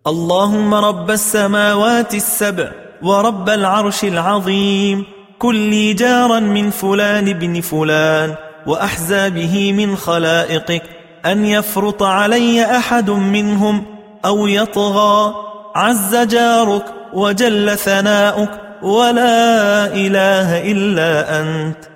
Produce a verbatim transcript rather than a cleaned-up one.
اللهم رب السماوات السبع ورب العرش العظيم، كن لي جارا من فلان ابن فلان وأحزابه من خلائقك، أن يفرط علي أحد منهم أو يطغى، عز جارك وجل ثناؤك ولا إله إلا أنت.